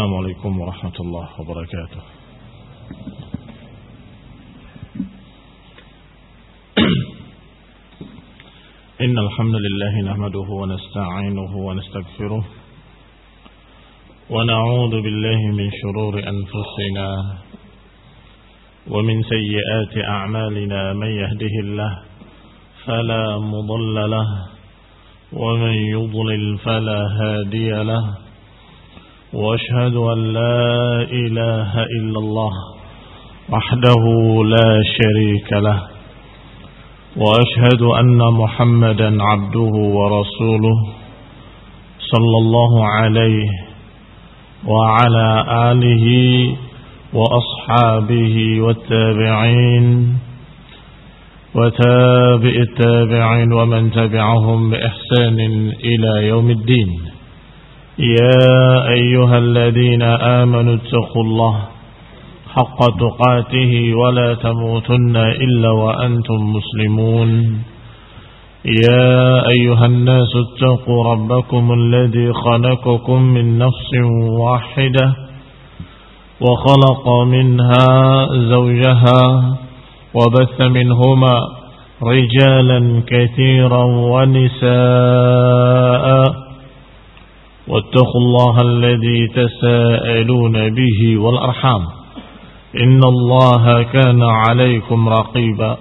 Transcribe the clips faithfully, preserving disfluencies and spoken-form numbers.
السلام عليكم ورحمة الله وبركاته. إن الحمد لله نحمده ونستعينه ونستغفره ونعوذ بالله من شرور أنفسنا ومن سيئات أعمالنا. من يهده الله فلا مضل له ومن يضلل فلا هادي له، وأشهد أن لا إله إلا الله وحده لا شريك له، وأشهد أن محمدا عبده ورسوله صلى الله عليه وعلى آله وأصحابه والتابعين وتابع التابعين ومن تبعهم بإحسان إلى يوم الدين. يا أيها الذين آمنوا اتقوا الله حق تقاته ولا تموتن إلا وأنتم مسلمون. يا أيها الناس اتقوا ربكم الذي خلقكم من نفس واحدة وخلق منها زوجها وبث منهما رجالا كثيرا ونساء، واتقوا الله الذي تساءلون به والأرحام إن الله كان عليكم رقيبا.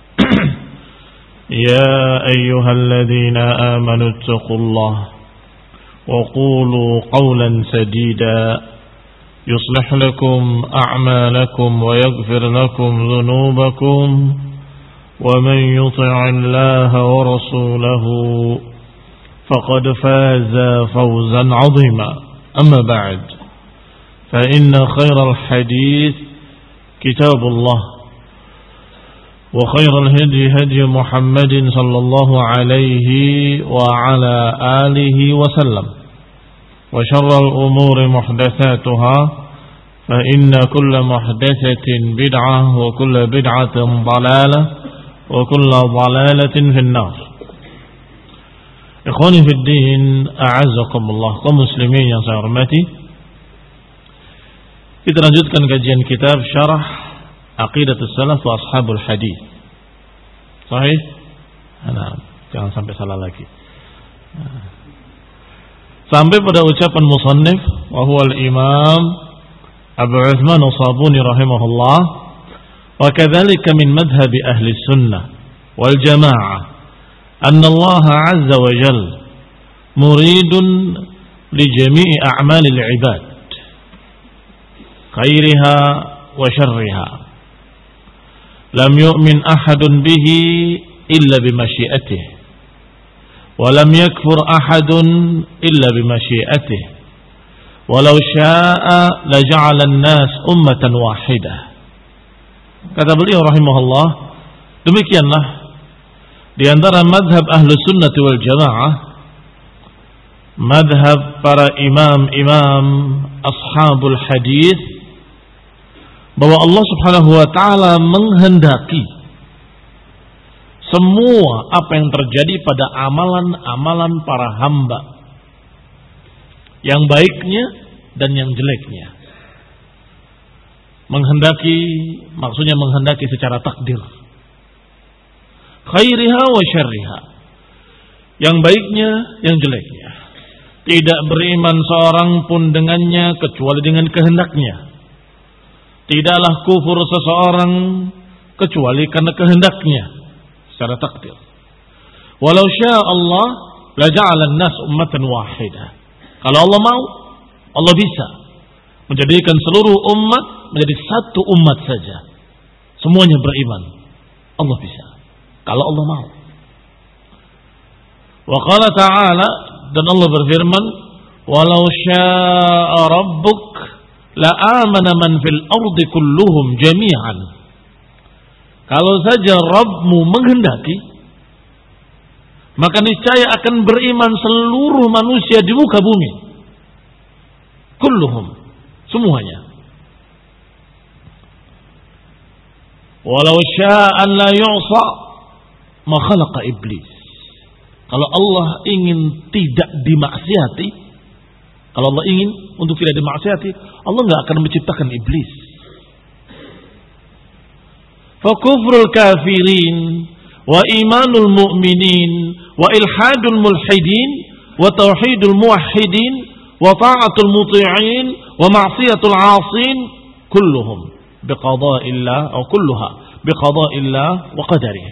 يا أيها الذين آمنوا اتقوا الله وقولوا قولا سديدا يصلح لكم أعمالكم ويغفر لكم ذنوبكم، ومن يطع الله ورسوله فقد فاز فوزا عظيما. أما بعد، فإن خير الحديث كتاب الله، وخير الهدي هدي محمد صلى الله عليه وعلى آله وسلم، وشر الأمور محدثاتها، فإن كل محدثة بدعة وكل بدعة ضلالة وكل ضلالة في النار. Ikhwani fi din, a'azzakumullah, kaum muslimin yang saya hormati. Kita lanjutkan kajian kitab Syarah Aqidatus Salaf wa Ashabul Hadis. Sahih? Nah, jangan sampai salah lagi. Nah. Sampai pada ucapan musannif wa huwa al-Imam Abu Uthman As-Sabuni rahimahullah, wa kadzalika min madhhabi ahli sunnah wal jamaah anna Allah azza wa jalla muridun li jami'i a'malil ibad khairiha wa syarriha, lam yu'min ahadun bihi illa bimasyiatihi, wa lam yakfur ahadun illa bimasyiatihi, walau syaa la ja'ala an-nas ummatan wahidah. Kata beliau rahimahullah, demikianlah di antara madhab ahlu sunnati wal jamaah, madhab para imam-imam ashabul hadis, bahwa Allah subhanahu wa ta'ala menghendaki semua apa yang terjadi pada amalan-amalan para hamba, yang baiknya dan yang jeleknya. Menghendaki, maksudnya menghendaki secara takdir. Khairiha wa syarriha, yang baiknya, yang jeleknya. Tidak beriman seorang pun dengannya kecuali dengan kehendaknya. Tidaklah kufur seseorang kecuali karena kehendaknya, secara takdir. Walau syaa Allah la ja'ala an-nas ummatan wahidah. Kalau Allah mau, Allah bisa menjadikan seluruh umat menjadi satu umat saja, semuanya beriman. Allah bisa kalau Allah mau. Wa qala ta'ala, dan Allah berfirman, walau syaa rabbuk la amana man fil ardi kulluhum jami'an. Kalau saja Rabbmu menghendaki, maka niscaya akan beriman seluruh manusia di muka bumi. Kulluhum, semuanya. Walau syaa'a la yu'sa ma khalaqa iblis. Kalau Allah ingin tidak dimaksiati, Kalau Allah ingin untuk tidak dimaksiati, Allah nggak akan menciptakan iblis. Fa kufrul kafirin wa imanul mu'minin wa ilhadul mulhidin wa tauhidul muwahhidin wa ta'atul muti'in wa ma'siyatul 'asin kulluhum biqada'illah atau kulluha biqada'illah wa qadarihi.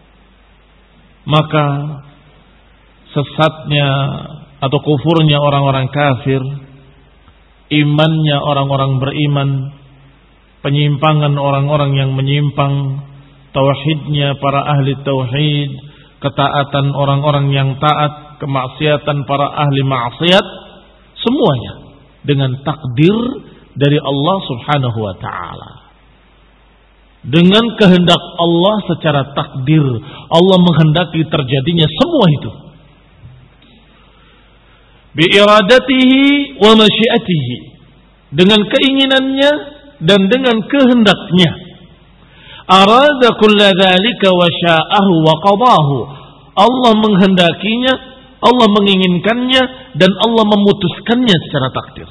Maka sesatnya atau kufurnya orang-orang kafir, imannya orang-orang beriman, penyimpangan orang-orang yang menyimpang, tauhidnya para ahli tauhid, ketaatan orang-orang yang taat, kemaksiatan para ahli maksiat, semuanya dengan takdir dari Allah Subhanahu wa taala. Dengan kehendak Allah secara takdir, Allah menghendaki terjadinya semua itu. Bi iradatihi wa masyiatihi, dengan keinginannya dan dengan kehendaknya. Arada kulla dzalika wa sya'ahu wa qadahu. Allah menghendakinya, Allah menginginkannya, dan Allah memutuskannya secara takdir.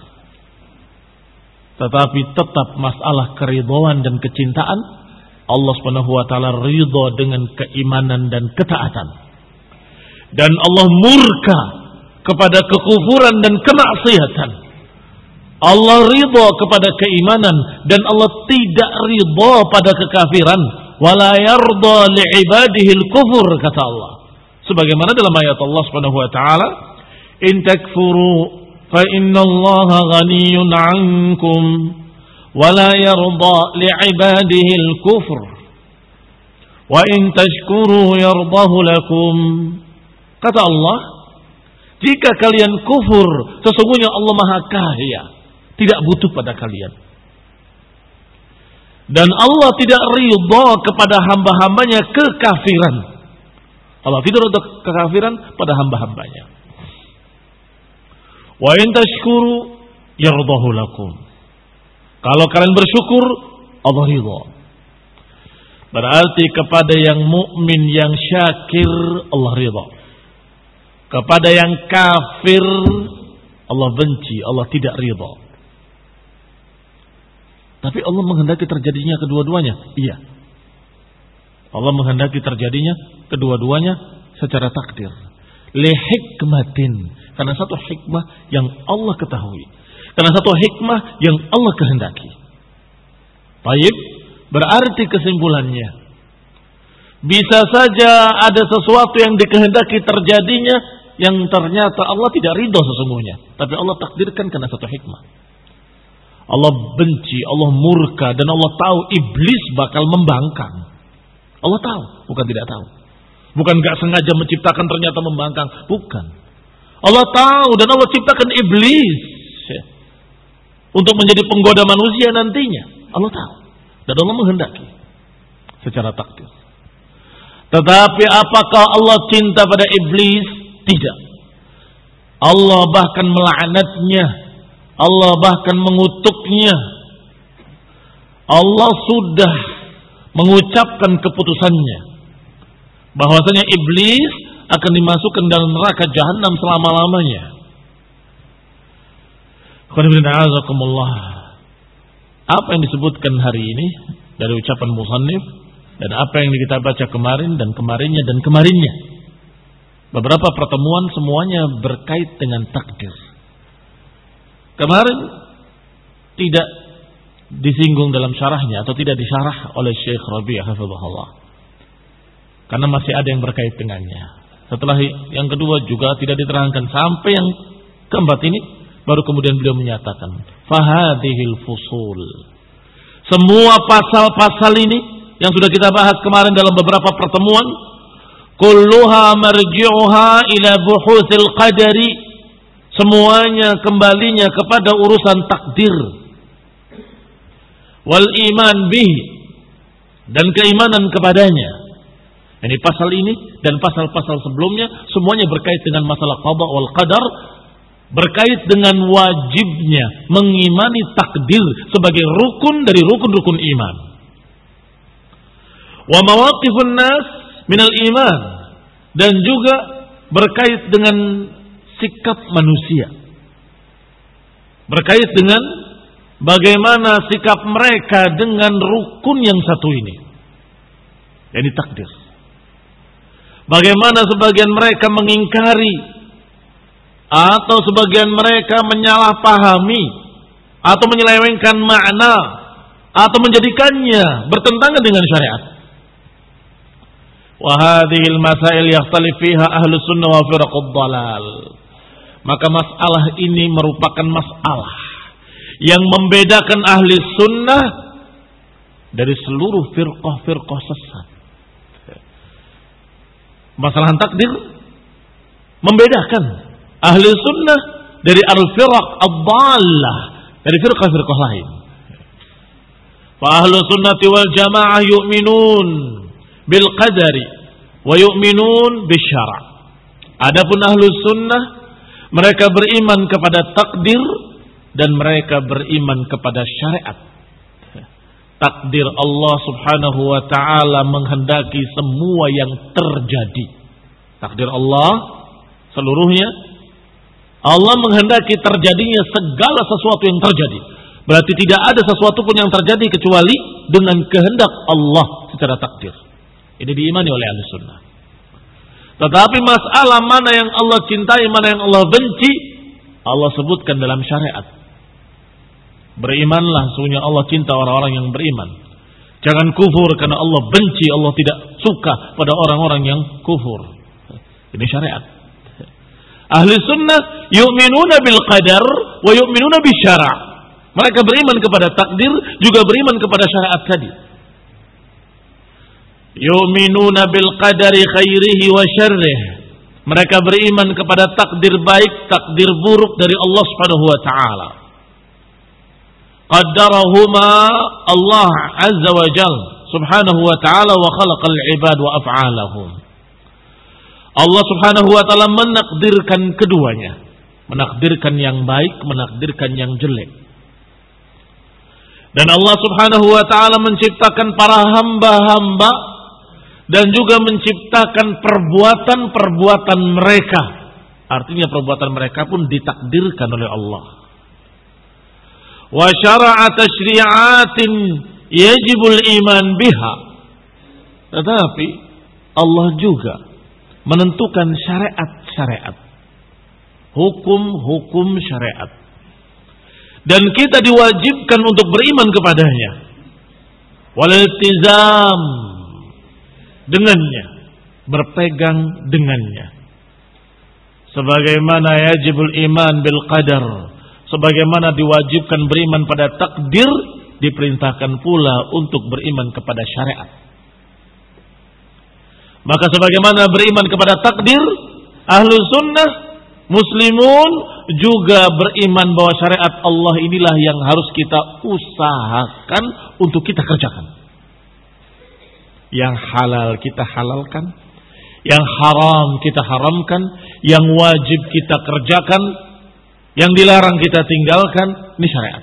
Tetapi tetap masalah keridhaan dan kecintaan, Allah Subhanahu wa taala ridha dengan keimanan dan ketaatan. Dan Allah murka kepada kekufuran dan kemaksiatan. Allah ridha kepada keimanan dan Allah tidak ridha pada kekafiran. Wala yarda li'ibadihi al-kufur, kata Allah. Sebagaimana dalam ayat Allah Subhanahu wa taala, in takfuru fa innallaha ghaniyyun 'ankum wala yarda li'ibadihi al-kufr wa in tashkuru yardahu lakum. Kata Allah, jika kalian kufur, sesungguhnya Allah Maha Kaya, tidak butuh pada kalian. Dan Allah tidak ridha kepada hamba-hambanya kekafiran. Allah tidak ridha kekafiran pada hamba-hambanya. Wa in tashkuru yardahu lakum. Kalau kalian bersyukur, Allah ridha. Berarti kepada yang mukmin, yang syakir, Allah ridha. Kepada yang kafir, Allah benci, Allah tidak ridha. Tapi Allah menghendaki terjadinya kedua-duanya. Iya. Allah menghendaki terjadinya kedua-duanya secara takdir. Li hikmatin. Karena satu hikmah yang Allah ketahui. Karena satu hikmah yang Allah kehendaki. Baik, berarti kesimpulannya, bisa saja ada sesuatu yang dikehendaki terjadinya yang ternyata Allah tidak ridha sesungguhnya, tapi Allah takdirkan karena satu hikmah. Allah benci, Allah murka, dan Allah tahu iblis bakal membangkang. Allah tahu, bukan tidak tahu. Bukan gak sengaja menciptakan ternyata membangkang, bukan. Allah tahu dan Allah ciptakan iblis untuk menjadi penggoda manusia nantinya. Allah tahu dan Allah menghendaki secara takdir. Tetapi apakah Allah cinta pada iblis? Tidak. Allah bahkan melaknatnya. Allah bahkan mengutuknya. Allah sudah mengucapkan keputusannya bahwasanya iblis akan dimasukkan dalam neraka jahanam selama-lamanya. Apa yang disebutkan hari ini dari ucapan musannif dan apa yang kita baca kemarin dan kemarinnya dan kemarinnya, beberapa pertemuan semuanya berkait dengan takdir. Kemarin tidak disinggung dalam syarahnya atau tidak disyarah oleh Syekh Rabi' hafizahullah, karena masih ada yang berkait dengannya. Setelah yang kedua juga tidak diterangkan sampai yang keempat ini, baru kemudian beliau menyatakan fahadhil fusul. Semua pasal-pasal ini yang sudah kita bahas kemarin dalam beberapa pertemuan, kulluha marji'uha ila buhuthil qadari, semuanya kembalinya kepada urusan takdir. Wal iman bih, dan keimanan kepadanya. Ini pasal ini dan pasal-pasal sebelumnya semuanya berkait dengan masalah qada wal qadar, berkait dengan wajibnya mengimani takdir sebagai rukun dari rukun-rukun iman. Wa mawaqifun nas minal iman, dan juga berkait dengan sikap manusia berkait dengan bagaimana sikap mereka dengan rukun yang satu ini, yakni takdir. Bagaimana sebagian mereka mengingkari atau sebagian mereka menyalahpahami atau menyelewengkan makna atau menjadikannya bertentangan dengan syariat. Wa hadhil masail yakhtalif fiha ahlus sunnah wa firaqud dhalal. Maka masalah ini merupakan masalah yang membedakan ahli sunnah dari seluruh firqah-firqah sesat. Masalah takdir membedakan ahli sunnah dari al-firaq ad-dhallah, dari firqah-firqah lain. Fa ahlu sunnati wal jamaah yu'minun bil qadari wa yu'minun bis syara'. Adapun ahlu sunnah, mereka beriman kepada takdir dan mereka beriman kepada syariat. Takdir Allah subhanahu wa ta'ala menghendaki semua yang terjadi. Takdir Allah seluruhnya, Allah menghendaki terjadinya segala sesuatu yang terjadi. Berarti tidak ada sesuatu pun yang terjadi kecuali dengan kehendak Allah secara takdir. Ini diimani oleh ahli sunnah. Tetapi masalah mana yang Allah cintai, mana yang Allah benci, Allah sebutkan dalam syariat. Berimanlah, sesungguhnya Allah cinta orang-orang yang beriman. Jangan kufur karena Allah benci, Allah tidak suka pada orang-orang yang kufur. Ini syariat. Ahli sunnah yu'minuna bil qadar wa yu'minuna bis syara'. Mereka beriman kepada takdir, juga beriman kepada syariat tadi. Yu'minuna bil qadari khairihi wa syarrihi. Mereka beriman kepada takdir baik, takdir buruk dari Allah Subhanahu wa taala. Qaddarahuma Allah azza wa jalla subhanahu wa ta'ala wa khalaqal ibad wa af'alahum. Allah subhanahu wa ta'ala menakdirkan keduanya, menakdirkan yang baik, menakdirkan yang jelek. Dan Allah subhanahu wa ta'ala menciptakan para hamba-hamba dan juga menciptakan perbuatan-perbuatan mereka. Artinya perbuatan mereka pun ditakdirkan oleh Allah. Wa syara'a tasyri'atin yajibul iman biha. Tetapi Allah juga menentukan syariat-syariat, hukum-hukum syariat, dan kita diwajibkan untuk beriman kepadanya, wal iltizam dengannya, berpegang dengannya. Sebagaimana yajibul iman bil qadar, sebagaimana diwajibkan beriman pada takdir, diperintahkan pula untuk beriman kepada syariat. Maka sebagaimana beriman kepada takdir, ahlu sunnah, muslimun juga beriman bahwa syariat Allah inilah yang harus kita usahakan untuk kita kerjakan. Yang halal kita halalkan, yang haram kita haramkan, yang wajib kita kerjakan, yang dilarang kita tinggalkan. Ini syariat.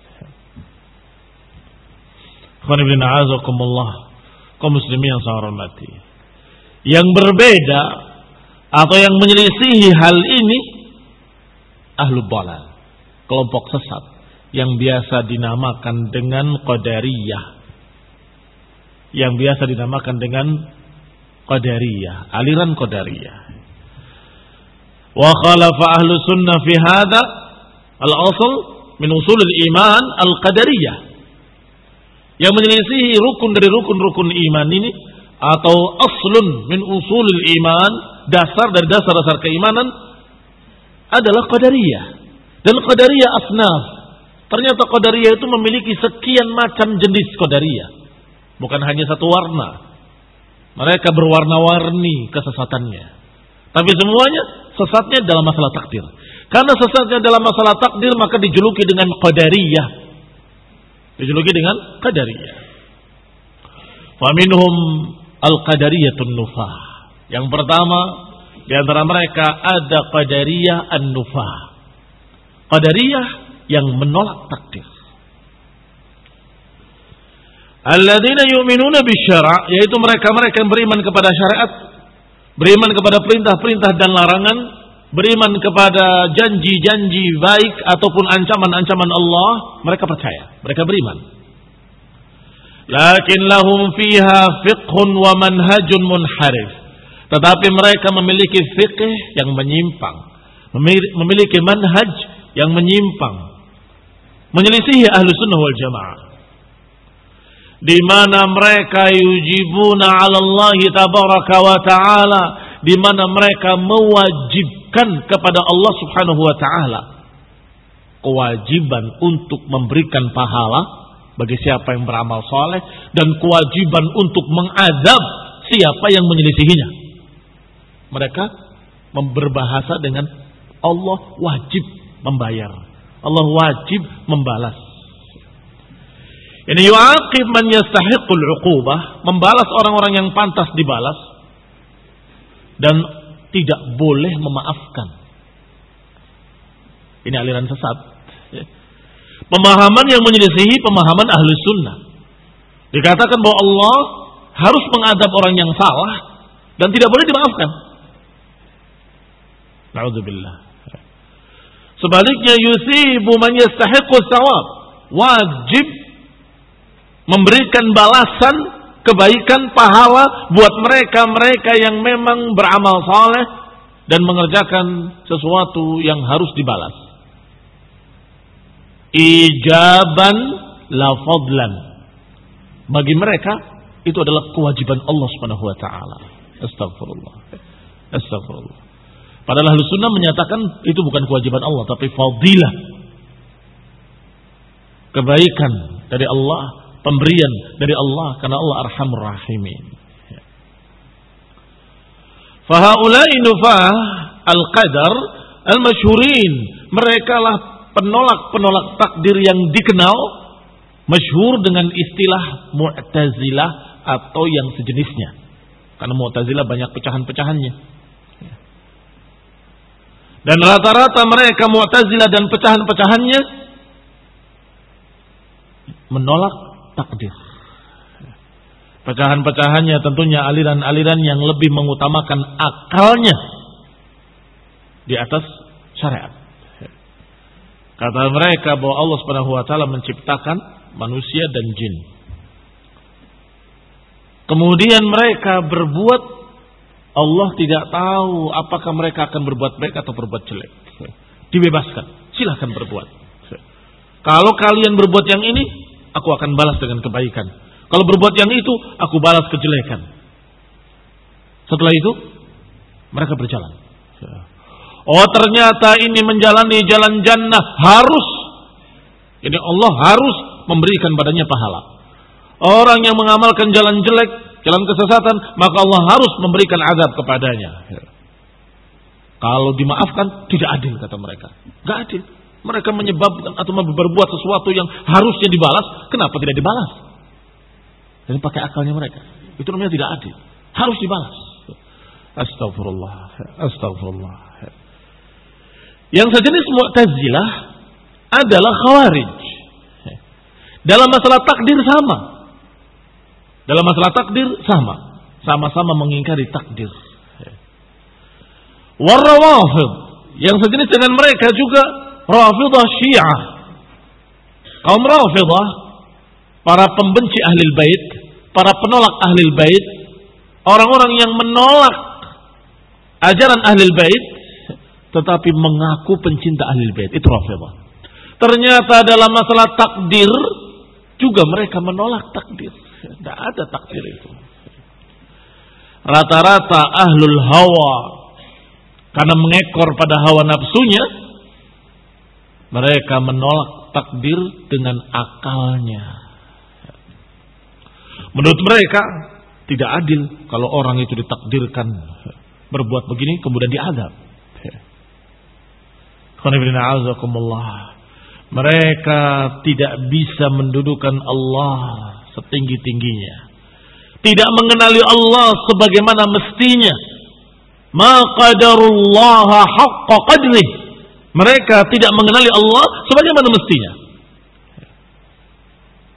Khonibillah azakumullah, kaum muslimin yang saya hormati. Yang berbeda atau yang menyelisihi hal ini ahlul dhalal, kelompok sesat yang biasa dinamakan dengan qadariyah, yang biasa dinamakan dengan qadariyah, aliran qadariyah. Wa khalafa ahlu sunnah fi hadha al-asl min usul al-iman al-qadariyah, yang menyelisihi rukun dari rukun-rukun iman ini, atau aslun min usul al-iman, dasar dari dasar-dasar keimanan, adalah qadariyah. Dan qadariyah asnaf. Ternyata qadariyah itu memiliki sekian macam jenis qadariyah, bukan hanya satu warna. Mereka berwarna-warni kesesatannya, tapi semuanya sesatnya dalam masalah takdir. Karena sesatnya dalam masalah takdir, maka dijuluki dengan qadariyah, dijuluki dengan qadariyah. Fa minhum al-qadariyatun nufah. Yang pertama di antara mereka ada qadariyah an-nufah, qadariyah yang menolak takdir. Alladzina yu'minuna bisyara', yaitu mereka-mereka yang beriman kepada syariat, beriman kepada perintah-perintah dan larangan, beriman kepada janji-janji baik ataupun ancaman-ancaman Allah, mereka percaya, mereka beriman. Lakin lahum fiha fiqhun wa manhajun munharif. Tetapi mereka memiliki fiqh yang menyimpang, memiliki manhaj yang menyimpang, menyelisihi ahlu sunnah wal jamaah. Di mana mereka yujibuna 'ala Allah tabaraka wa ta'ala, di mana mereka mewajibkan kepada Allah Subhanahu wa taala kewajiban untuk memberikan pahala bagi siapa yang beramal saleh dan kewajiban untuk mengadab siapa yang menyelisihinya. Mereka berbahasa dengan Allah wajib membayar, Allah wajib membalas. Ini yu'aqib man yastahiqul 'uqubah, membalas orang-orang yang pantas dibalas, dan tidak boleh memaafkan. Ini aliran sesat. Pemahaman yang menyelisihi pemahaman ahli sunnah. Dikatakan bahwa Allah harus mengadab orang yang salah dan tidak boleh dimaafkan. Na'udzubillah. Sebaliknya yusibu man yastahiqu tsawab, wajib memberikan balasan kebaikan pahala buat mereka-mereka yang memang beramal saleh dan mengerjakan sesuatu yang harus dibalas. Ijaban la fadlan. Bagi mereka itu adalah kewajiban Allah Subhanahu wa taala. Astagfirullah. Astagfirullah. Padahal Ahlus Sunnah menyatakan itu bukan kewajiban Allah tapi fadilah. Kebaikan dari Allah, pemberian dari Allah karena Allah Arhamur Rahimin. Fahaulai nufah al-qadar al-masyhurin, mereka lah penolak-penolak takdir yang dikenal masyhur dengan istilah Mu'tazilah atau yang sejenisnya. Karena Mu'tazilah banyak pecahan-pecahannya. Dan rata-rata mereka Mu'tazilah dan pecahan-pecahannya menolak takdir. Pecahan-pecahannya tentunya aliran-aliran yang lebih mengutamakan akalnya di atas syariat. Kata mereka bahwa Allah Subhanahu wa taala menciptakan manusia dan jin. Kemudian mereka berbuat, Allah tidak tahu apakah mereka akan berbuat baik atau berbuat jelek. Dibebaskan, silahkan berbuat. Kalau kalian berbuat yang ini, aku akan balas dengan kebaikan. Kalau berbuat yang itu, aku balas kejelekan. Setelah itu, mereka berjalan. Oh ternyata ini menjalani jalan jannah harus. Jadi Allah harus memberikan padanya pahala. Orang yang mengamalkan jalan jelek, jalan kesesatan, maka Allah harus memberikan azab kepadanya. Kalau dimaafkan, tidak adil kata mereka. Tidak adil. Mereka menyebabkan atau berbuat sesuatu yang harusnya dibalas, kenapa tidak dibalas? Jadi pakai akalnya mereka. Itu namanya tidak adil. Harus dibalas. Astagfirullah. Astagfirullah. Yang sejenis Mu'tazilah adalah Khawarij. Dalam masalah takdir sama. Dalam masalah takdir sama. Sama-sama mengingkari takdir. Warrawafid. Yang sejenis dengan mereka juga Rafidah Syiah. Kaum Rafidah, para pembenci Ahlul Bait, para penolak Ahlul Bait, orang-orang yang menolak ajaran Ahlul Bait tetapi mengaku pencinta Ahlul Bait, itu Rafidah. Ternyata dalam masalah takdir juga mereka menolak takdir. Tidak ada takdir itu. Rata-rata ahlul hawa karena mengekor pada hawa nafsunya, mereka menolak takdir dengan akalnya. Menurut mereka tidak adil kalau orang itu ditakdirkan berbuat begini kemudian diazab. Mereka tidak bisa mendudukan Allah setinggi-tingginya. Tidak mengenali Allah sebagaimana mestinya. Ma qadarullaha haqqa qadrih. Mereka tidak mengenali Allah sebagaimana mestinya.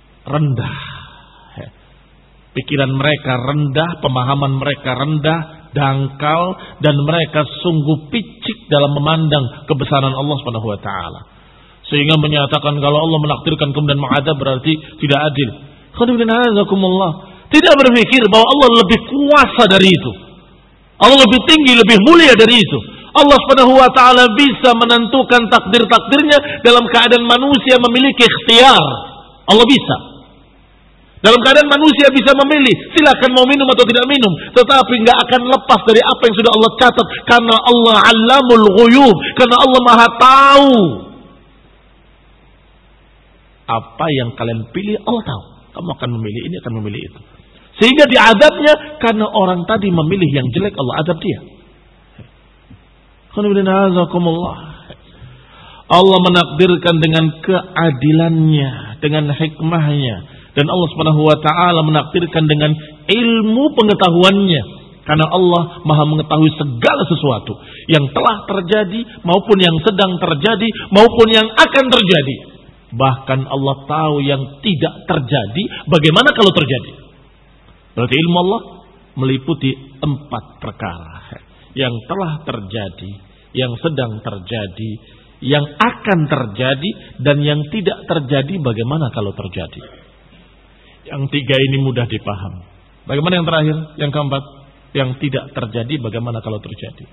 Rendah. Pikiran mereka rendah, pemahaman mereka rendah, dangkal, dan mereka sungguh picik dalam memandang kebesaran Allah Subhanahu wa taala. Sehingga menyatakan kalau Allah menakdirkan kemudian mengadab berarti tidak adil. Tidak berpikir bahwa Allah lebih kuasa dari itu. Allah lebih tinggi, lebih mulia dari itu. Allah Subhanahu wa taala bisa menentukan takdir-takdirnya dalam keadaan manusia memiliki ikhtiar. Allah bisa. Dalam keadaan manusia bisa memilih, silakan mau minum atau tidak minum, tetapi nggak akan lepas dari apa yang sudah Allah catat, karena Allah Allamul Ghuyub, karena Allah Maha tahu. Apa yang kalian pilih Allah tahu. Kamu akan memilih ini, akan memilih itu. Sehingga diazabnya karena orang tadi memilih yang jelek, Allah azab dia. Allah menakdirkan dengan keadilannya, dengan hikmahnya, dan Allah Subhanahu wa taala menakdirkan dengan ilmu pengetahuannya, karena Allah Maha mengetahui segala sesuatu yang telah terjadi maupun yang sedang terjadi maupun yang akan terjadi. Bahkan Allah tahu yang tidak terjadi, bagaimana kalau terjadi. Berarti ilmu Allah meliputi empat perkara. Yang telah terjadi, yang sedang terjadi, yang akan terjadi, dan yang tidak terjadi bagaimana kalau terjadi. Yang tiga ini mudah dipaham. Bagaimana yang terakhir? Yang keempat, yang tidak terjadi bagaimana kalau terjadi.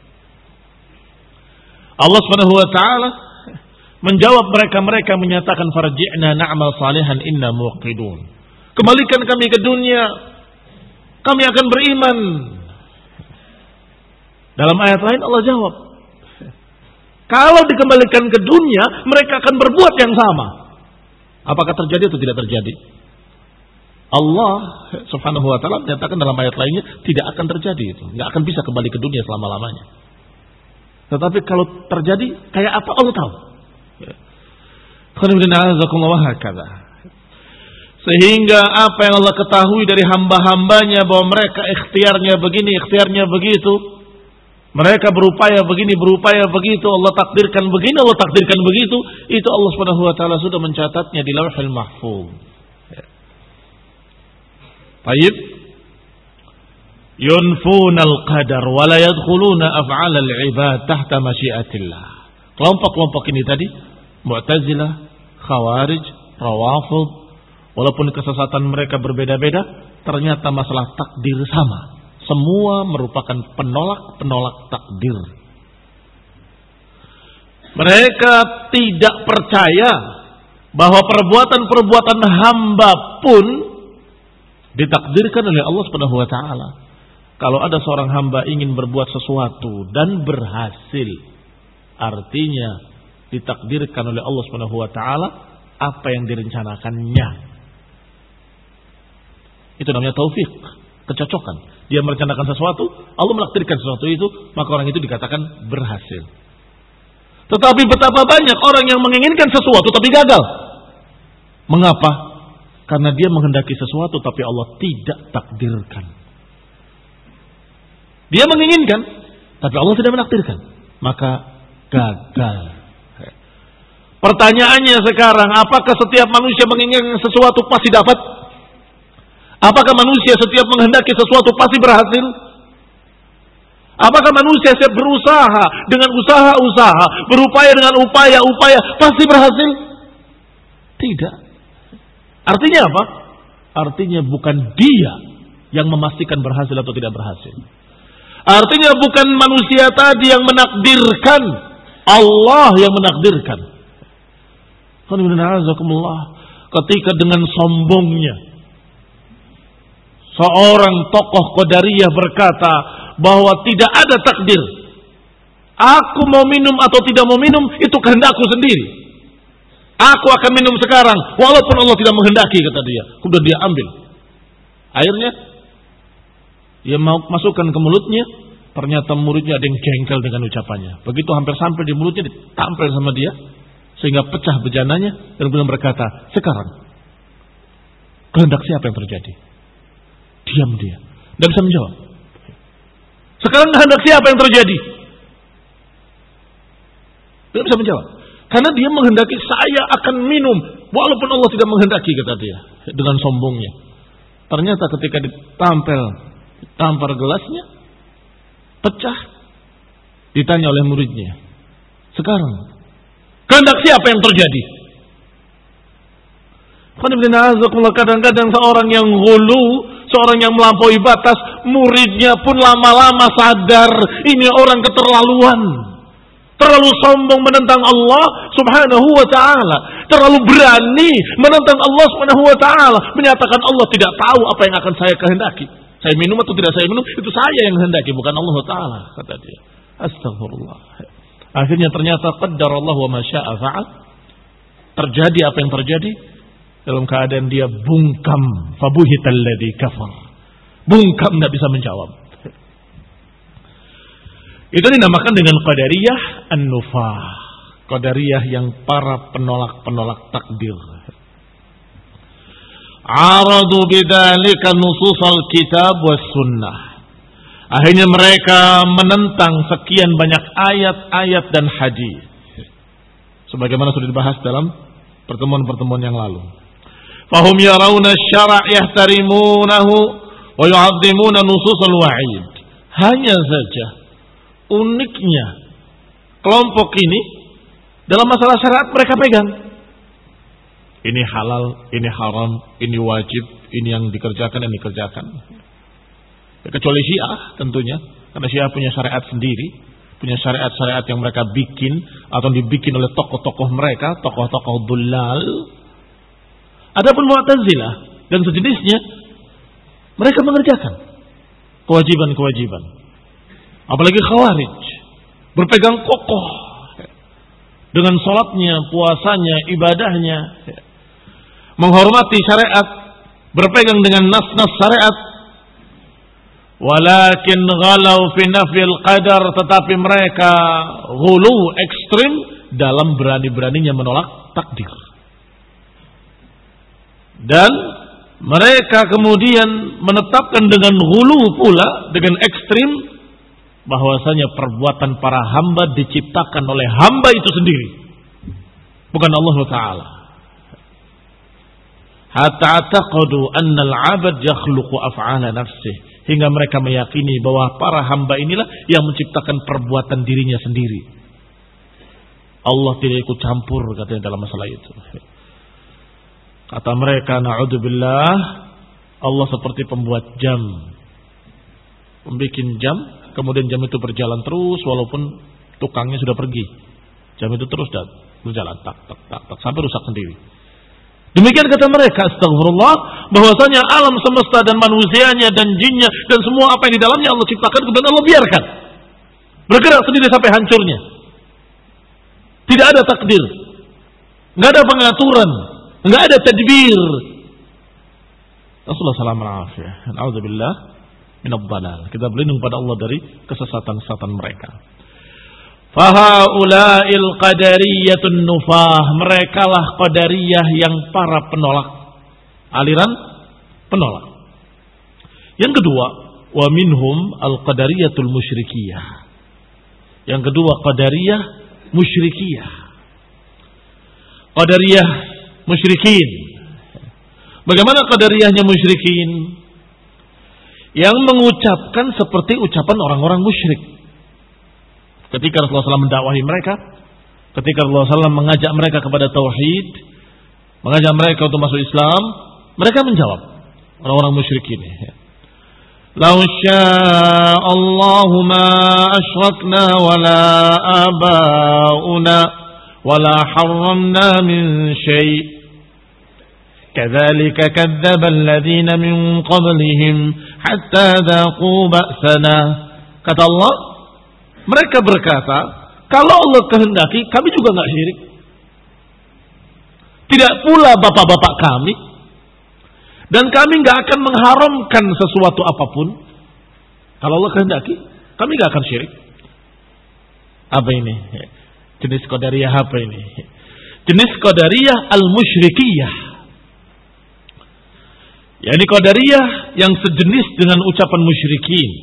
Allah Subhanahu wa taala menjawab mereka-mereka menyatakan farji'na na'mal salihan inna muqidun. Kembalikan kami ke dunia, kami akan beriman. Dalam ayat lain Allah jawab, kalau dikembalikan ke dunia mereka akan berbuat yang sama. Apakah terjadi atau tidak terjadi? Allah Subhanahu wa taala menyatakan dalam ayat lainnya tidak akan terjadi itu, enggak akan bisa kembali ke dunia selama-lamanya. Tetapi kalau terjadi kayak apa Allah tahu. Sehingga apa yang Allah ketahui dari hamba-hambanya bahwa mereka ikhtiarnya begini, ikhtiarnya begitu, mereka berupaya begini, berupaya begitu, Allah takdirkan begini, Allah takdirkan begitu, itu Allah Subhanahu wa taala sudah mencatatnya di Lauhul Mahfuz. Baik. Yunfunal qadar wa la yadkhuluna af'alal ibad tahta masyiatillah. Kelompok-kelompok ini tadi Mu'tazilah, Khawarij, Rawafid, walaupun kesesatan mereka berbeda-beda, ternyata masalah takdir sama. Semua merupakan penolak-penolak takdir. Mereka tidak percaya bahwa perbuatan-perbuatan hamba pun ditakdirkan oleh Allah Subhanahu wa taala. Kalau ada seorang hamba ingin berbuat sesuatu dan berhasil, artinya ditakdirkan oleh Allah Subhanahu wa taala apa yang direncanakannya. Itu namanya taufik, kecocokan. Dia merencanakan sesuatu, Allah menakdirkan sesuatu itu, maka orang itu dikatakan berhasil. Tetapi betapa banyak orang yang menginginkan sesuatu tapi gagal. Mengapa? Karena dia menghendaki sesuatu tapi Allah tidak takdirkan. Dia menginginkan tapi Allah tidak menakdirkan, maka gagal. Pertanyaannya sekarang, apakah setiap manusia menginginkan sesuatu pasti dapat? Apakah manusia setiap menghendaki sesuatu pasti berhasil? Apakah manusia setiap berusaha dengan usaha-usaha, berupaya dengan upaya-upaya pasti berhasil? Tidak. Artinya apa? Artinya bukan dia yang memastikan berhasil atau tidak berhasil. Artinya bukan manusia tadi yang menakdirkan, Allah yang menakdirkan. Ketika dengan sombongnya seorang tokoh Qadariyah berkata bahwa tidak ada takdir, aku mau minum atau tidak mau minum itu kehendakku sendiri, aku akan minum sekarang walaupun Allah tidak menghendaki, kata dia. Kemudian dia ambil airnya, dia mau masukkan ke mulutnya, ternyata muridnya ada yang jengkel dengan ucapannya. Begitu hampir sampai di mulutnya, ditampil sama dia sehingga pecah bejananya, dan kemudian berkata, sekarang kehendak siapa yang terjadi? Diam dia, tidak bisa menjawab. Sekarang kehendak siapa yang terjadi? Tidak bisa menjawab, karena dia menghendaki saya akan minum walaupun Allah tidak menghendaki, kata dia dengan sombongnya. Ternyata ketika ditampil tampar gelasnya, pecah, ditanya oleh muridnya, sekarang kehendak siapa yang terjadi? Kadang-kadang seorang yang ghulu, seorang yang melampaui batas, muridnya pun lama-lama sadar ini orang keterlaluan, terlalu sombong menentang Allah Subhanahu wa ta'ala, terlalu berani menentang Allah Subhanahu wa ta'ala, menyatakan Allah tidak tahu apa yang akan saya kehendaki. Saya minum atau tidak saya minum, itu saya yang kehendaki, bukan Allah Ta'ala, kata dia. Astagfirullah. Akhirnya ternyata qaddarallah wa ma syaa fa'al. Terjadi apa yang terjadi, dalam keadaan dia bungkam, fabuhital ladzi kafar. Bungkam, tidak bisa menjawab. Itu dinamakan dengan qadariyah an-nufah. Qadariyah yang para penolak-penolak takdir. Aradu bidzalika nususal kitab was sunnah. Akhirnya mereka menentang sekian banyak ayat-ayat dan hadis. Sebagaimana sudah dibahas dalam pertemuan-pertemuan yang lalu. Fahum yarawna syara' yahtarimunahu wa yu'azzimuna nususul wa'id. Hanya saja uniknya kelompok ini dalam masalah syariat mereka pegang. Ini halal, ini haram, ini wajib, ini yang dikerjakan, yang dikerjakan. Ya, kecuali Syiah tentunya, karena Syiah punya syariat sendiri, punya syariat-syariat yang mereka bikin atau dibikin oleh tokoh-tokoh mereka, tokoh-tokoh dhullal. Adapun Mu'tazilah dan sejenisnya, mereka mengerjakan kewajiban-kewajiban. Apalagi Khawarij, berpegang kokoh dengan salatnya, puasanya, ibadahnya, menghormati syariat, berpegang dengan nas-nas syariat. Walakin ghalau fi nafil qadar, tetapi mereka ghulu, ekstrim dalam berani-beraninya menolak takdir. Dan mereka kemudian menetapkan dengan ghulu pula, dengan ekstrim, bahwasanya perbuatan para hamba diciptakan oleh hamba itu sendiri, bukan Allah Ta'ala. Hatta taqadu anna al-'abd yakhluqu af'ala nafsihi, hingga mereka meyakini bahwa para hamba inilah yang menciptakan perbuatan dirinya sendiri. Allah tidak ikut campur, katanya, dalam masalah itu. Kata mereka, na'udzubillah, Allah seperti pembuat jam, membuat jam, kemudian jam itu berjalan terus walaupun tukangnya sudah pergi. Jam itu terus dan berjalan tak tak tak tak sampai rusak sendiri. Demikian kata mereka, astagfirullah, bahwasanya alam semesta dan manusianya dan jinnya dan semua apa yang di dalamnya Allah ciptakan, kemudian Allah biarkan bergerak sendiri sampai hancurnya. Tidak ada takdir, nggak ada pengaturan, nggak ada tadbir. Rasulullah sallallahu alaihi wasallam, na'udzubillah minadh dhalal. Kita berlindung pada Allah dari kesesatan-kesesatan mereka. Fahaula'il qadariyatun nufah, merekalah qadariyah yang para penolak, aliran penolak. Yang kedua, wa minhum al-qadariyatul musyrikiyah. Yang kedua, qadariyah musyrikiyah. Qadariyah musyrikin. Bagaimana qadariyahnya musyrikin? Yang mengucapkan seperti ucapan orang-orang musyrik. Ketika Rasulullah shallallahu alaihi wasallam mendakwahi mereka, ketika Rasulullah shallallahu alaihi wasallam mengajak mereka kepada tauhid, mengajak mereka untuk masuk Islam, mereka menjawab, orang-orang musyrik ini, "Lau syaa Allahu ma asyrakna wala abauna wala harramna min syai'. Kadzalika kadzdzaba alladziina min qablihim hatta dzaqu ba'sana." Kata Allah, mereka berkata, kalau Allah kehendaki, kami juga enggak syirik. Tidak pula bapak-bapak kami. Dan kami enggak akan mengharamkan sesuatu apapun. Kalau Allah kehendaki, kami enggak akan syirik. Apa ini? Jenis qadariyah apa ini? Jenis qadariyah al-musyrikiyah. Ya, ini qadariyah yang sejenis dengan ucapan musyrikin.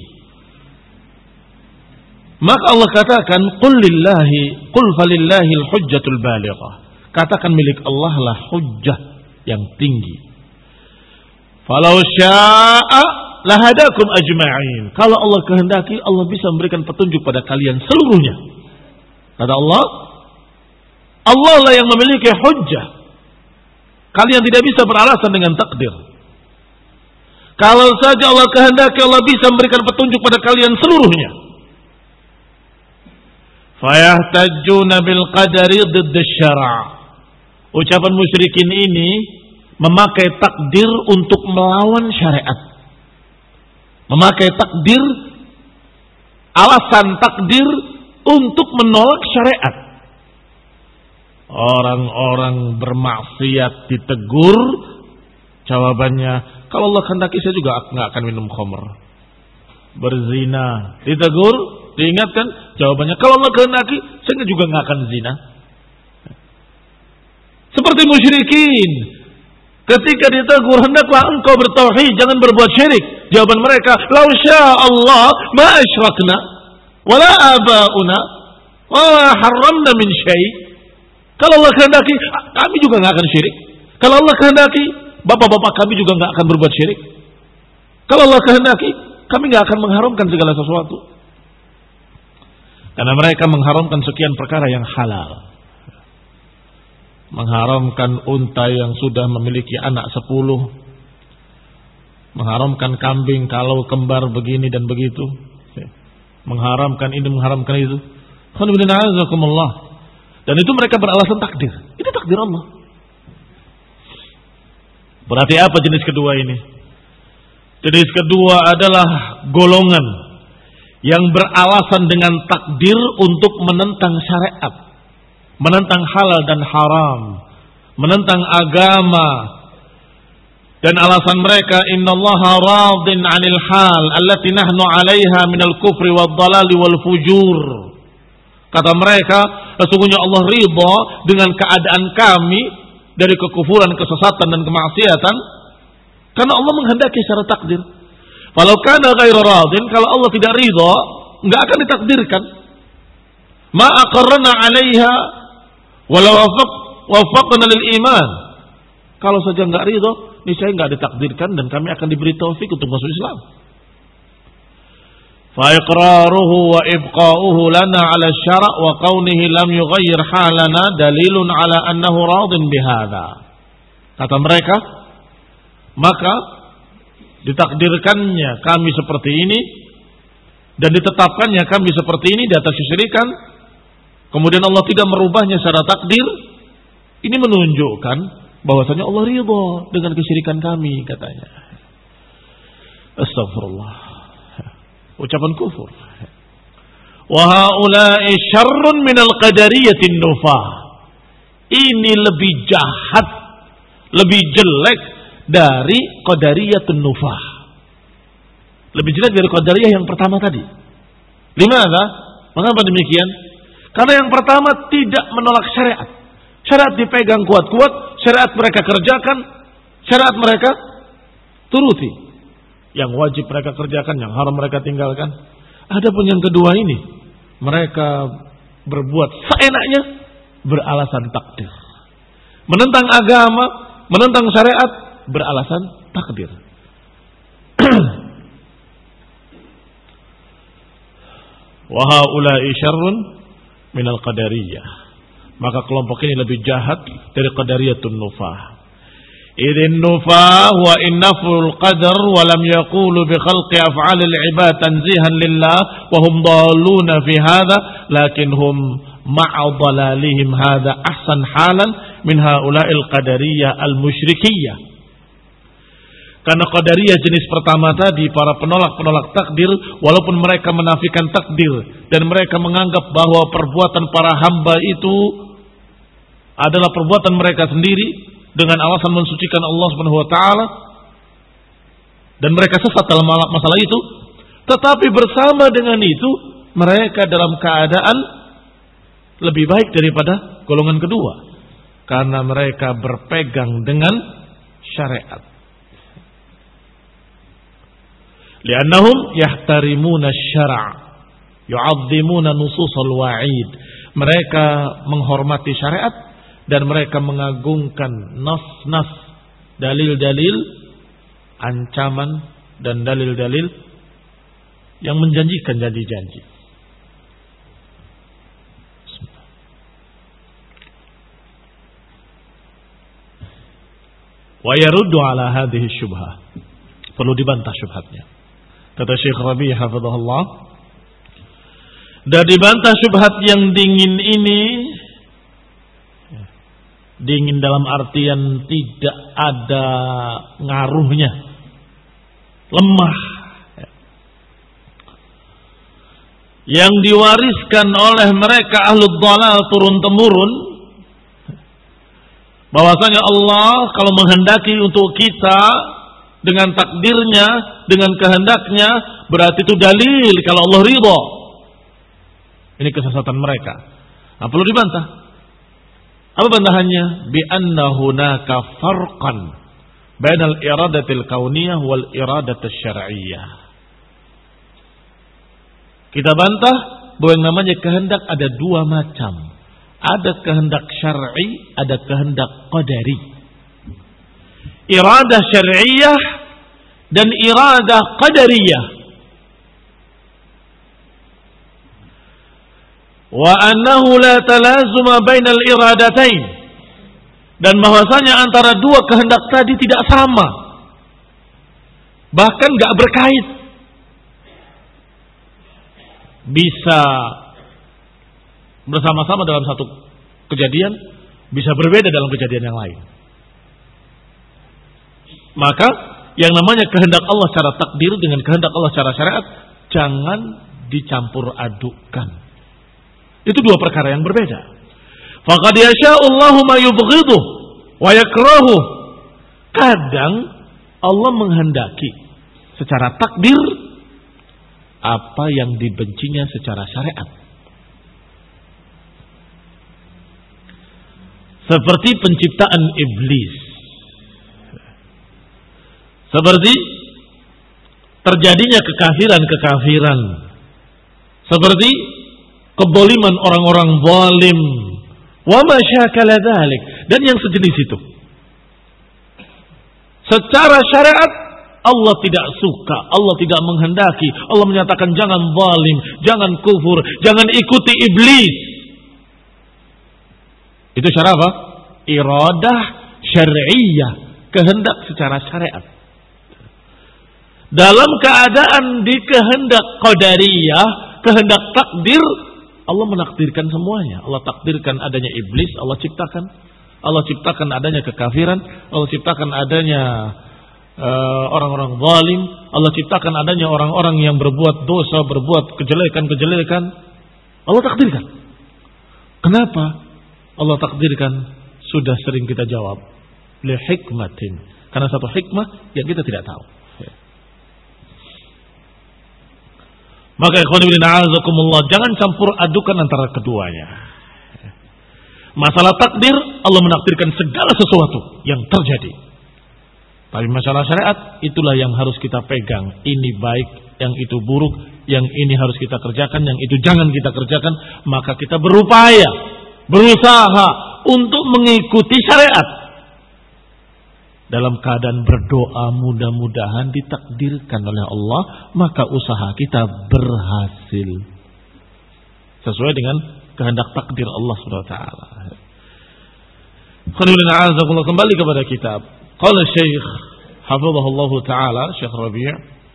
Maka Allah katakan, qul lillahi, qul falillahil hujjatul balighah. Katakan milik Allah lah hujjah yang tinggi. Falau syaa lahadakum ajma'in. Kalau Allah kehendaki, Allah bisa memberikan petunjuk pada kalian seluruhnya. Kata Allah, Allah lah yang memiliki hujjah. Kalian tidak bisa beralasan dengan takdir. Kalau saja Allah kehendaki, Allah bisa memberikan petunjuk pada kalian seluruhnya. Fayahtajjuna bil qadari didd syara'. Ucapan musyrikin ini memakai takdir untuk melawan syariat. Memakai takdir, alasan takdir untuk menolak syariat. Orang-orang bermaksiat ditegur, jawabannya, kalau Allah kehendaki saya juga nggak akan minum khamr. Berzina, ditegur, diingatkan, jawabannya, kalau Allah kehendaki saya juga nggak akan zina. Seperti musyrikin, ketika ditegur, hendaklah engkau bertauhid, jangan berbuat syirik. Jawaban mereka, lau syaa Allah ma asyrakna wala abauna wala haramna min syai'. Kalau Allah kehendaki, kami juga enggak akan syirik. Kalau Allah kehendaki, bapak-bapak kami juga enggak akan berbuat syirik. Kalau Allah kehendaki, kami enggak akan mengharamkan segala sesuatu. Karena mereka mengharamkan sekian perkara yang halal. Mengharamkan unta yang sudah memiliki anak sepuluh, mengharamkan kambing kalau kembar begini dan begitu, mengharamkan ini, mengharamkan itu. Dan itu mereka beralasan takdir. Itu takdir Allah. Berarti apa jenis kedua ini? Jenis kedua adalah golongan yang beralasan dengan takdir untuk menentang syariat, menentang halal dan haram, menentang agama. Dan alasan mereka, innallaha radin 'anil hal allati nahnu 'alaiha minal kufri wad dhalali wal fujur. Kata mereka, sesungguhnya Allah ridha dengan keadaan kami dari kekufuran, kesesatan dan kemaksiatan, karena Allah menghendaki secara takdir. Walau kana ghairu radin, kalau Allah tidak ridha, enggak akan ditakdirkan. Ma aqarrana 'alaiha walau wafaq wafaqna lil iman. Kalau saja enggak ridha, niscaya enggak ditakdirkan dan kami akan diberi taufik untuk masuk Islam. Fa iqraruhu wa ibqa'uhu lana 'ala syara' wa kaunihi lam yughayyir halana dalilun 'ala annahu radin bihadza. Kata mereka, maka ditakdirkannya kami seperti ini dan ditetapkannya kami seperti ini di atas kesyirikan, kemudian Allah tidak merubahnya secara takdir, ini menunjukkan bahwasanya Allah ridha dengan kesyirikan kami, katanya. Astagfirullah. Ucapan kufur. Wa haula'i syarrun minal qadariyatin nufah. Ini lebih jahat, lebih jelek dari qadariyatun nufah. Lebih jelek dari qadariyah yang pertama tadi. Limadha? Mengapa demikian? Karena yang pertama tidak menolak syariat. Syariat dipegang kuat-kuat, syariat mereka kerjakan, syariat mereka turuti. Yang wajib mereka kerjakan, yang haram mereka tinggalkan. Adapun yang kedua ini, mereka berbuat seenaknya beralasan takdir. Menentang agama, menentang syariat beralasan takdir. Wa haula'i syarrun minal qadariyah. Maka kelompok ini lebih jahat dari qadariyatun nufah. Idin nufah wa innaful qadar wa lam yaqulu bi khalqi af'alil ibad tanzihan lillah wa hum dhaluna fi hadha lakin hum ma'a dhalalihim hadha ahsan halan min haula'il qadariyah al-musyrikiyah. Karena qadariyah jenis pertama tadi, para penolak-penolak takdir, walaupun mereka menafikan takdir dan mereka menganggap bahwa perbuatan para hamba itu adalah perbuatan mereka sendiri dengan alasan mensucikan Allah Subhanahu wa taala, dan mereka sesat dalam masalah itu, tetapi bersama dengan itu mereka dalam keadaan lebih baik daripada golongan kedua karena mereka berpegang dengan syariat. Li'annahum yahtarimuna syara', yu'azzimuna nususal wa'id. Mereka menghormati syariat dan mereka mengagungkan nas-nas, dalil-dalil ancaman dan dalil-dalil yang menjanjikan janji-janji. Wa yaruddu ala hadhihi syubhah. Perlu dibantah syubhatnya. Kata Syekh Rabi' hafizahullah, dan dibantah syubhat yang dingin ini, dingin dalam artian tidak ada ngaruhnya, lemah, yang diwariskan oleh mereka ahlul dhalal turun-temurun, bahwasanya Allah kalau menghendaki untuk kita dengan takdirnya, dengan kehendaknya, berarti itu dalil kalau Allah ridha. Ini kesesatan mereka. Nah, perlu dibantah. Apa bantahannya? Bi anna hunaka farqan bainal iradatil kauniyah wal iradatil syar'iyyah. Kita bantah bahwa yang namanya kehendak ada dua macam. Ada kehendak syar'i, ada kehendak qadari. Iradah syar'iyyah dan iradah qadariyah. Wa annahu la talazuma bainal iradatain, dan bahwasanya antara dua kehendak tadi tidak sama, bahkan enggak berkait. Bisa bersama-sama dalam satu kejadian, bisa berbeda dalam kejadian yang lain. Maka yang namanya kehendak Allah secara takdir dengan kehendak Allah secara syariat jangan dicampur adukkan. Itu dua perkara yang berbeda. Faqad yasha'ullahu ma yubghiduh wa yakrahu. Kadang Allah menghendaki secara takdir apa yang dibencinya secara syariat. Seperti penciptaan iblis. Seperti terjadinya kekafiran-kekafiran. Seperti keboliman orang-orang zalim, wa ma syakala dzalik, dan yang sejenis itu. Secara syariat Allah tidak suka, Allah tidak menghendaki. Allah menyatakan jangan zalim, jangan kufur, jangan ikuti iblis. Itu syara apa? Iradah syar'iyyah, kehendak secara syariat. Dalam keadaan di kehendak qadariyah, kehendak takdir, Allah menakdirkan semuanya. Allah takdirkan adanya iblis, Allah ciptakan. Allah ciptakan adanya kekafiran, Allah ciptakan adanya uh, orang-orang zalim, Allah ciptakan adanya orang-orang yang berbuat dosa, berbuat kejelekan-kejelekan. Allah takdirkan. Kenapa Allah takdirkan? Sudah sering kita jawab. Li hikmatin. Karena satu hikmah yang kita tidak tahu. Maka ikhwan fillah a'azakumullah, jangan campur adukan antara keduanya. Masalah takdir, Allah menakdirkan segala sesuatu yang terjadi. Tapi masalah syariat, itulah yang harus kita pegang. Ini baik, yang itu buruk, yang ini harus kita kerjakan, yang itu jangan kita kerjakan. Maka kita berupaya, berusaha untuk mengikuti syariat. Dalam keadaan berdoa, mudah-mudahan ditakdirkan oleh Allah, maka usaha kita berhasil sesuai dengan kehendak takdir Allah Subhanahu wa taala. Kembali kepada kitab. Qala Syekh hafizahullah taala, Syekh Rabi',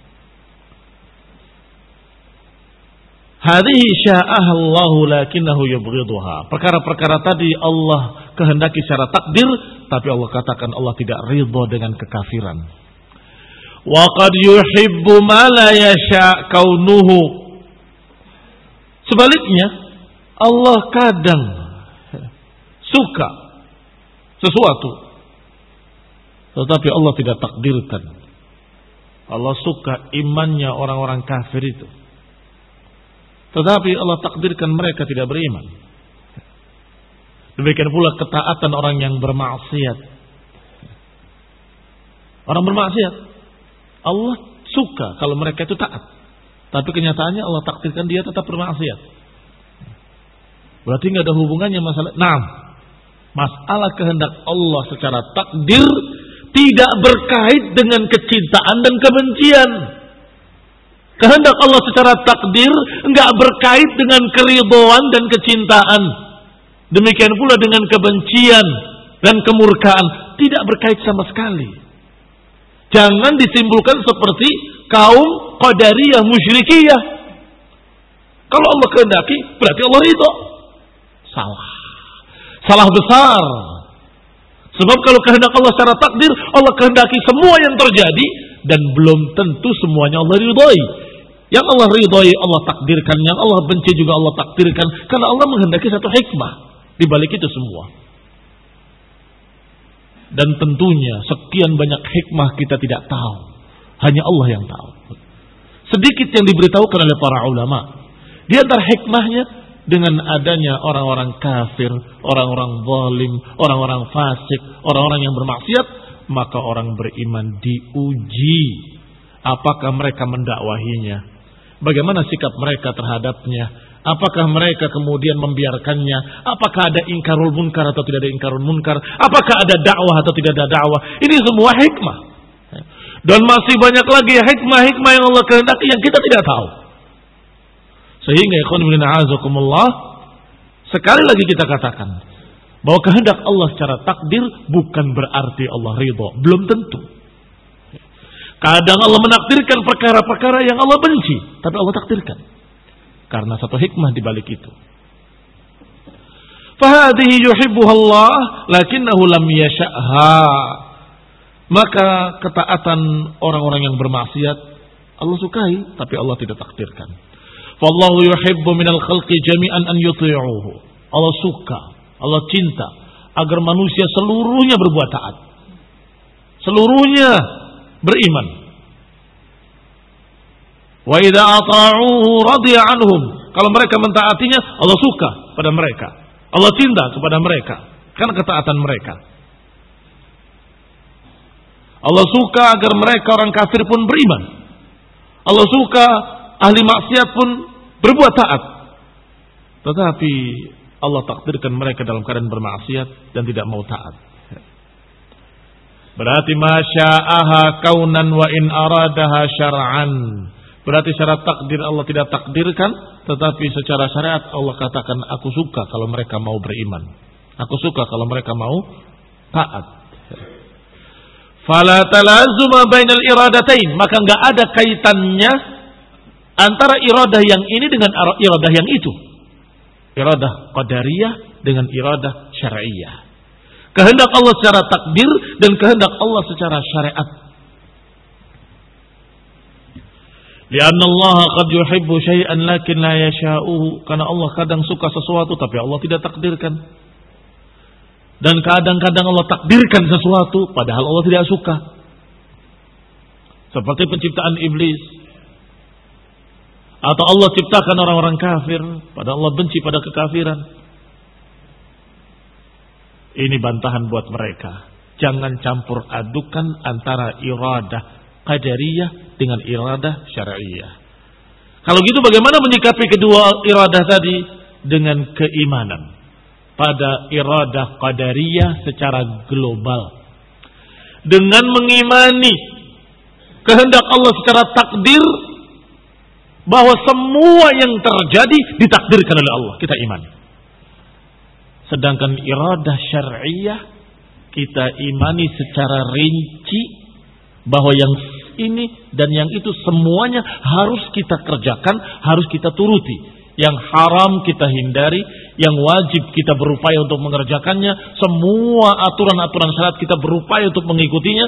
hadhihi sya'aha Allah lakinnahu yubghiduha. Perkara-perkara tadi Allah kehendaki secara takdir, tapi Allah katakan Allah tidak ridha dengan kekafiran. Wa qad yuhibbu ma la yasha' kaunuhu. Sebaliknya, Allah kadang suka sesuatu, tetapi Allah tidak takdirkan. Allah suka imannya orang-orang kafir itu, tetapi Allah takdirkan mereka tidak beriman. Demikian pula ketaatan orang yang bermaksiat. Orang bermaksiat, Allah suka kalau mereka itu taat, tapi kenyataannya Allah takdirkan dia tetap bermaksiat. Berarti nggak ada hubungannya masalah. Nah, masalah kehendak Allah secara takdir tidak berkait dengan kecintaan dan kebencian. Kehendak Allah secara takdir enggak berkait dengan keridhaan dan kecintaan. Demikian pula dengan kebencian dan kemurkaan, tidak berkait sama sekali. Jangan disimpulkan seperti kaum Qadariyah musyrikiyah. Kalau Allah kehendaki berarti Allah ridho. Salah. Salah besar. Sebab kalau kehendak Allah secara takdir, Allah kehendaki semua yang terjadi dan belum tentu semuanya Allah ridhoi. Yang Allah ridhoi Allah takdirkan, yang Allah benci juga Allah takdirkan, karena Allah menghendaki satu hikmah di balik itu semua. Dan tentunya sekian banyak hikmah kita tidak tahu, hanya Allah yang tahu. Sedikit yang diberitahukan oleh para ulama. Di antara hikmahnya, dengan adanya orang-orang kafir, orang-orang zalim, orang-orang fasik, orang-orang yang bermaksiat, maka orang beriman diuji. Apakah mereka mendakwahinya? Bagaimana sikap mereka terhadapnya? Apakah mereka kemudian membiarkannya? Apakah ada ingkarul munkar atau tidak ada ingkarul munkar? Apakah ada dakwah atau tidak ada dakwah? Ini semua hikmah. Dan masih banyak lagi hikmah-hikmah yang Allah kehendaki yang kita tidak tahu. Sehingga ikhwan fillah a'azakumullah, sekali lagi kita katakan bahwa kehendak Allah secara takdir bukan berarti Allah ridho, belum tentu. Kadang Allah menakdirkan perkara-perkara yang Allah benci, tapi Allah takdirkan karena satu hikmah di balik itu. Fahadihi yuhibbuha Allah lakinnahu lam yasha'ha. Maka ketaatan orang-orang yang bermaksiat Allah sukai, tapi Allah tidak takdirkan. Wallahu yuhibbu minal khalqi jami'an an yuti'uhu. Allah suka, Allah cinta agar manusia seluruhnya berbuat taat. Seluruhnya beriman. Wa idza ata'uhu radiya anhum. Kalau mereka mentaatinya, Allah suka pada mereka. Allah cinta kepada mereka karena ketaatan mereka. Allah suka agar mereka orang kafir pun beriman. Allah suka ahli maksiat pun berbuat taat. Tetapi Allah takdirkan mereka dalam keadaan bermaksiat dan tidak mau taat. Berarti masya'aha kaunan wa in aradaha syar'an. Berarti secara takdir Allah tidak takdirkan, tetapi secara syariat Allah katakan aku suka kalau mereka mau beriman. Aku suka kalau mereka mau taat. Fala talazuma bainal iradatain, maka enggak ada kaitannya antara iradah yang ini dengan iradah yang itu. Iradah qadariyah dengan iradah syar'iyah. Kehendak Allah secara takdir dan kehendak Allah secara syariat. Lianna Allah qad yuhibbu syai'an lakin la yasha'uhu. Karena Allah kadang suka sesuatu tapi Allah tidak takdirkan. Dan kadang-kadang Allah takdirkan sesuatu padahal Allah tidak suka. Seperti penciptaan iblis. Atau Allah ciptakan orang-orang kafir padahal Allah benci pada kekafiran. Ini bantahan buat mereka. Jangan campur adukan antara iradah qadariyah dengan iradah syar'iyah. Kalau gitu bagaimana menyikapi kedua iradah tadi? Dengan keimanan pada iradah qadariyah secara global. Dengan mengimani kehendak Allah secara takdir, bahwa semua yang terjadi ditakdirkan oleh Allah. Kita imani. Sedangkan iradah syar'iyah kita imani secara rinci bahwa yang ini dan yang itu semuanya harus kita kerjakan, harus kita turuti. Yang haram kita hindari, yang wajib kita berupaya untuk mengerjakannya. Semua aturan-aturan syariat kita berupaya untuk mengikutinya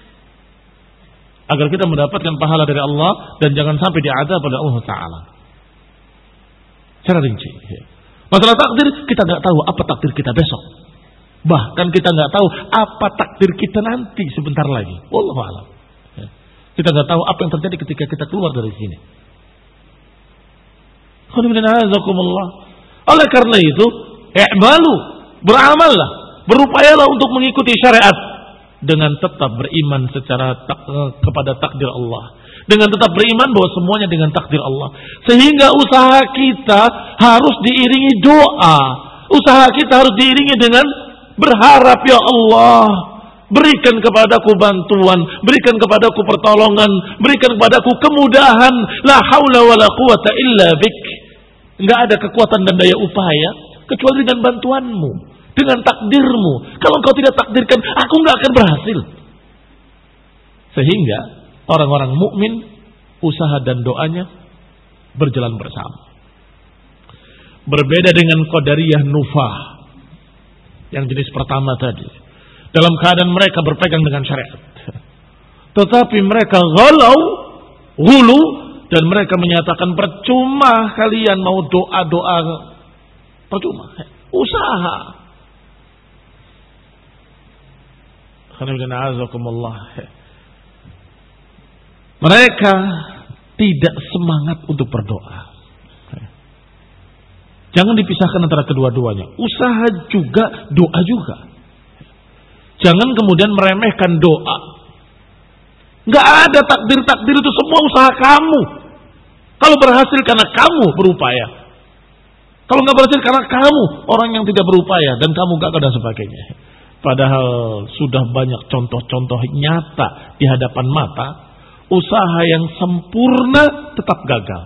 agar kita mendapatkan pahala dari Allah dan jangan sampai diazab oleh Allah Ta'ala. Secara rinci. Masalah takdir, kita nggak tahu apa takdir kita besok. Bahkan kita nggak tahu apa takdir kita nanti sebentar lagi. Wallahu a'lam. Kita nggak tahu apa yang terjadi ketika kita keluar dari sini. Oleh karena itu, i'malu, beramallah, berupayalah untuk mengikuti syariat dengan tetap beriman secara tak, kepada takdir Allah. Dengan tetap beriman bahwa semuanya dengan takdir Allah. Sehingga usaha kita harus diiringi doa. Usaha kita harus diiringi dengan berharap, ya Allah, berikan kepadaku bantuan, berikan kepadaku pertolongan, berikan kepadaku kemudahan. La haula wala quwata illa bik. Enggak ada kekuatan dan daya upaya kecuali dengan bantuanmu, dengan takdirmu. Kalau engkau tidak takdirkan, aku enggak akan berhasil. Sehingga orang-orang mukmin usaha dan doanya berjalan bersama. Berbeda dengan Qadariyah Nufah yang jenis pertama tadi. Dalam keadaan mereka berpegang dengan syariat. Tetapi mereka ghalau, ghulu, dan mereka menyatakan percuma kalian mau doa-doa. Percuma. Usaha. Mereka tidak semangat untuk berdoa. Jangan dipisahkan antara kedua-duanya. Usaha juga, doa juga. Jangan kemudian meremehkan doa. Nggak ada takdir-takdir, itu semua usaha kamu. Kalau berhasil karena kamu berupaya. Kalau nggak berhasil karena kamu orang yang tidak berupaya dan kamu gagal dan sebagainya. Padahal sudah banyak contoh-contoh nyata di hadapan mata. Usaha yang sempurna tetap gagal.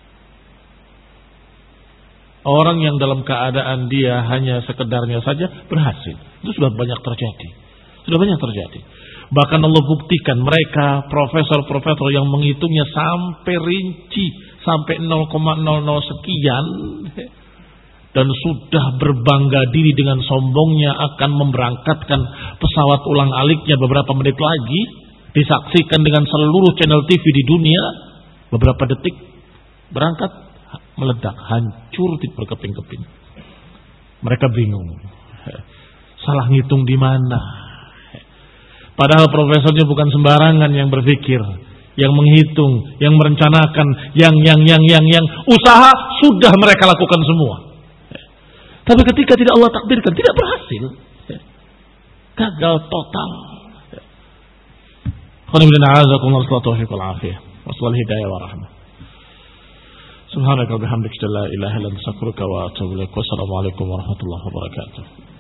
Orang yang dalam keadaan dia hanya sekedarnya saja berhasil. Itu sudah banyak terjadi. Sudah banyak terjadi. Bahkan Allah buktikan mereka profesor-profesor yang menghitungnya sampai rinci, sampai nol koma nol nol sekian, dan sudah berbangga diri dengan sombongnya akan memberangkatkan pesawat ulang-aliknya beberapa menit lagi, disaksikan dengan seluruh channel T V di dunia, beberapa detik berangkat, meledak, hancur berkeping-keping. Mereka bingung, salah ngitung di mana. Padahal profesornya bukan sembarangan yang berpikir, yang menghitung, yang merencanakan, yang yang yang yang yang usaha sudah mereka lakukan semua. Tapi ketika tidak Allah takdirkan, tidak berhasil, gagal total. Subhanaka wa bihamdika la ilaha illa anta astaghfiruka wa atubu ilaik. Wassalamu alaikum warahmatullahi wabarakatuh.